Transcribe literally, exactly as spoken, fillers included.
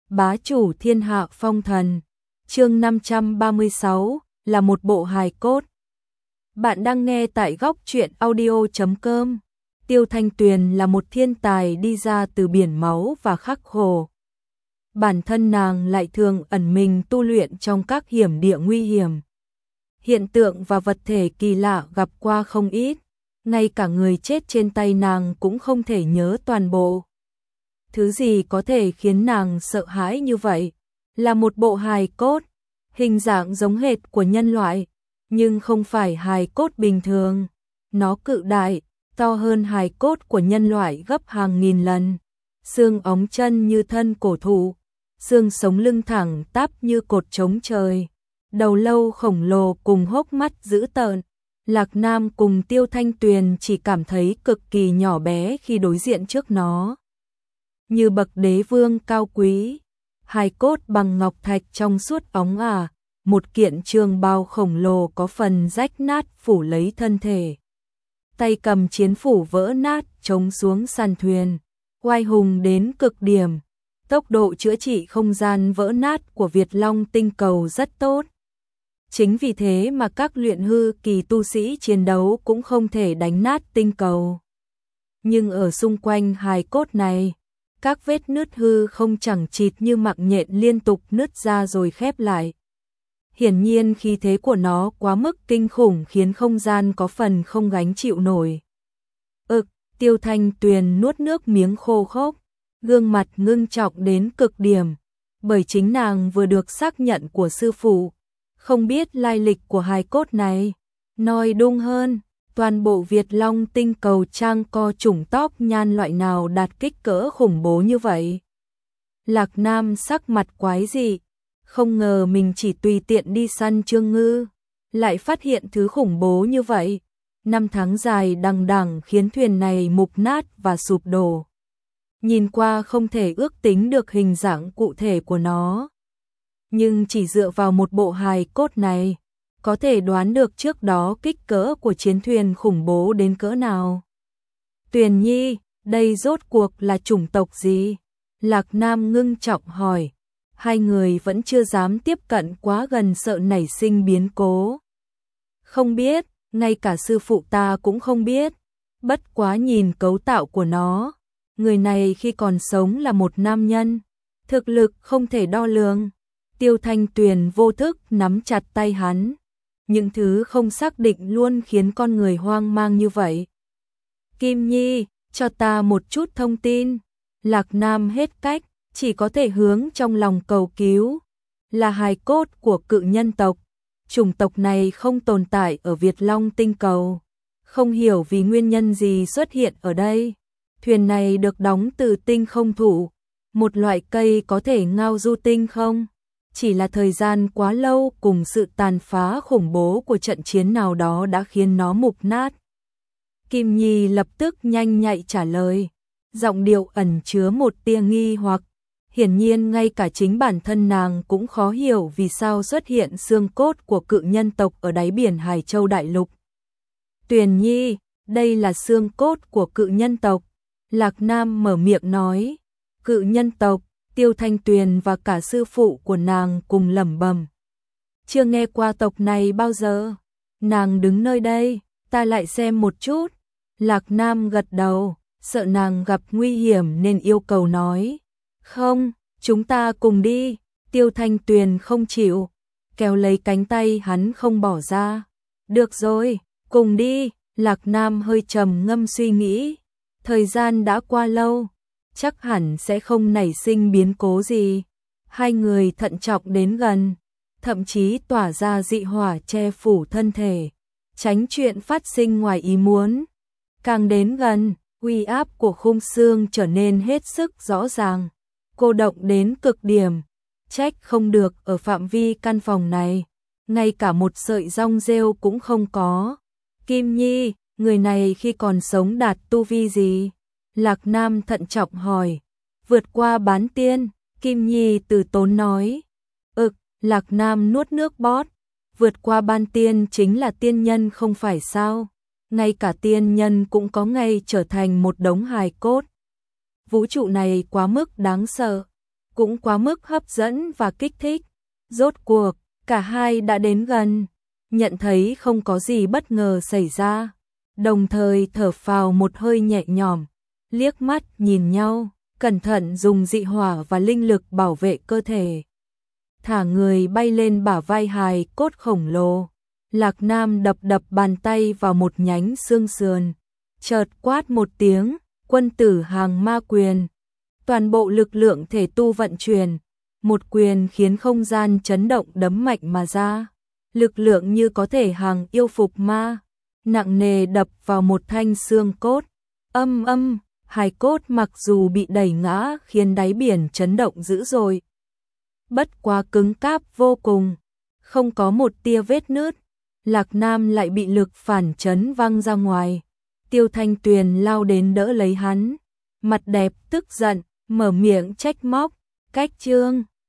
Bá chủ thiên hạ phong thần. Chương năm trăm ba mươi sáu là một bộ hài cốt. Bạn đang nghe tại góc truyện audio chấm com. Tiêu Thanh Tuyền là một thiên tài đi ra từ biển máu và khắc khổ. Bản thân nàng lại thường ẩn mình tu luyện trong các hiểm địa nguy hiểm. Hiện tượng và vật thể kỳ lạ gặp qua không ít, ngay cả người chết trên tay nàng cũng không thể nhớ toàn bộ. Thứ gì có thể khiến nàng sợ hãi như vậy? Là một bộ hài cốt, hình dạng giống hệt của nhân loại, nhưng không phải hài cốt bình thường. Nó cự đại, to hơn hài cốt của nhân loại gấp hàng nghìn lần. Xương ống chân như thân cổ thụ, xương sống lưng thẳng tắp như cột trống trời. Đầu lâu khổng lồ cùng hốc mắt dữ tợn. Lạc Nam cùng Tiêu Thanh Tuyền chỉ cảm thấy cực kỳ nhỏ bé khi đối diện trước nó. Như bậc đế vương cao quý, hài cốt bằng ngọc thạch trong suốt óng ả, một kiện trường bào khổng lồ có phần rách nát phủ lấy thân thể. Tay cầm chiến phủ vỡ nát chống xuống sàn thuyền, oai hùng đến cực điểm. Tốc độ chữa trị không gian vỡ nát của Việt Long tinh cầu rất tốt. Chính vì thế mà các luyện hư kỳ tu sĩ chiến đấu cũng không thể đánh nát tinh cầu. Nhưng ở xung quanh hài cốt này, các vết nứt hư không chẳng chịt như mạng nhện liên tục nứt ra rồi khép lại. Hiển nhiên khí thế của nó quá mức kinh khủng khiến không gian có phần không gánh chịu nổi. Ực, Tiêu Thanh Tuyền nuốt nước miếng khô khốc, gương mặt ngưng trọng đến cực điểm, bởi chính nàng vừa được xác nhận của sư phụ, không biết lai lịch của hài cốt này. Nói đúng hơn, toàn bộ Việt Long tinh cầu trang co chủng tóc nhan loại nào đạt kích cỡ khủng bố như vậy. Lạc Nam sắc mặt quái dị, không ngờ mình chỉ tùy tiện đi săn Trương Ngư, lại phát hiện thứ khủng bố như vậy. Năm tháng dài đằng đẵng khiến thuyền này mục nát và sụp đổ. Nhìn qua không thể ước tính được hình dạng cụ thể của nó. Nhưng chỉ dựa vào một bộ hài cốt này, có thể đoán được trước đó kích cỡ của chiến thuyền khủng bố đến cỡ nào. Tuyền Nhi, đây rốt cuộc là chủng tộc gì? Lạc Nam ngưng trọng hỏi. Hai người vẫn chưa dám tiếp cận quá gần sợ nảy sinh biến cố. Không biết, ngay cả sư phụ ta cũng không biết. Bất quá nhìn cấu tạo của nó, người này khi còn sống là một nam nhân, thực lực không thể đo lường. Tiêu Thanh Tuyền vô thức nắm chặt tay hắn. Những thứ không xác định luôn khiến con người hoang mang như vậy. Kim Nhi, cho ta một chút thông tin. Lạc Nam hết cách, chỉ có thể hướng trong lòng cầu cứu. Là hài cốt của cự nhân tộc. Chủng tộc này không tồn tại ở Việt Long tinh cầu. Không hiểu vì nguyên nhân gì xuất hiện ở đây. Thuyền này được đóng từ tinh không thụ, một loại cây có thể ngao du tinh không. Chỉ là thời gian quá lâu cùng sự tàn phá khủng bố của trận chiến nào đó đã khiến nó mục nát. Kim Nhi lập tức nhanh nhạy trả lời, giọng điệu ẩn chứa một tia nghi hoặc. Hiển nhiên ngay cả chính bản thân nàng cũng khó hiểu vì sao xuất hiện xương cốt của cự nhân tộc ở đáy biển Hải Châu Đại Lục. Tuyền Nhi, đây là xương cốt của cự nhân tộc. Lạc Nam mở miệng nói. Cự nhân tộc. Tiêu Thanh Tuyền và cả sư phụ của nàng cùng lẩm bẩm. Chưa nghe qua tộc này bao giờ. Nàng đứng nơi đây, ta lại xem một chút. Lạc Nam gật đầu, sợ nàng gặp nguy hiểm nên yêu cầu nói. Không, chúng ta cùng đi. Tiêu Thanh Tuyền không chịu, kéo lấy cánh tay hắn không bỏ ra. Được rồi, cùng đi. Lạc Nam hơi trầm ngâm suy nghĩ. Thời gian đã qua lâu, chắc hẳn sẽ không nảy sinh biến cố gì. Hai người thận trọng đến gần, thậm chí tỏa ra dị hỏa che phủ thân thể, tránh chuyện phát sinh ngoài ý muốn. Càng đến gần, uy áp của khung xương trở nên hết sức rõ ràng, cô động đến cực điểm. Trách không được ở phạm vi căn phòng này, ngay cả một sợi rong rêu cũng không có. Kim Nhi, người này khi còn sống đạt tu vi gì? Lạc Nam thận trọng hỏi. Vượt qua bán tiên, Kim Nhi từ tốn nói. Ực, Lạc Nam nuốt nước bọt. Vượt qua ban tiên chính là tiên nhân không phải sao? Ngay cả tiên nhân cũng có ngày trở thành một đống hài cốt. Vũ trụ này quá mức đáng sợ. cũng quá mức hấp dẫn và kích thích. Rốt cuộc, cả hai đã đến gần, nhận thấy không có gì bất ngờ xảy ra, đồng thời thở phào một hơi nhẹ nhõm, liếc mắt nhìn nhau, cẩn thận dùng dị hỏa và linh lực bảo vệ cơ thể. Thả người bay lên bả vai hài cốt khổng lồ. Lạc Nam đập đập bàn tay vào một nhánh xương sườn, chợt quát một tiếng, quân tử hàng ma quyền. Toàn bộ lực lượng thể tu vận chuyển, một quyền khiến không gian chấn động đấm mạnh mà ra. Lực lượng như có thể hàng yêu phục ma, nặng nề đập vào một thanh xương cốt. Âm âm, hài cốt mặc dù bị đẩy ngã khiến đáy biển chấn động dữ dội. Bất quá cứng cáp vô cùng, không có một tia vết nứt. Lạc Nam lại bị lực phản chấn văng ra ngoài. Tiêu Thanh Tuyền lao đến đỡ lấy hắn, mặt đẹp tức giận, mở miệng trách móc, cách trương,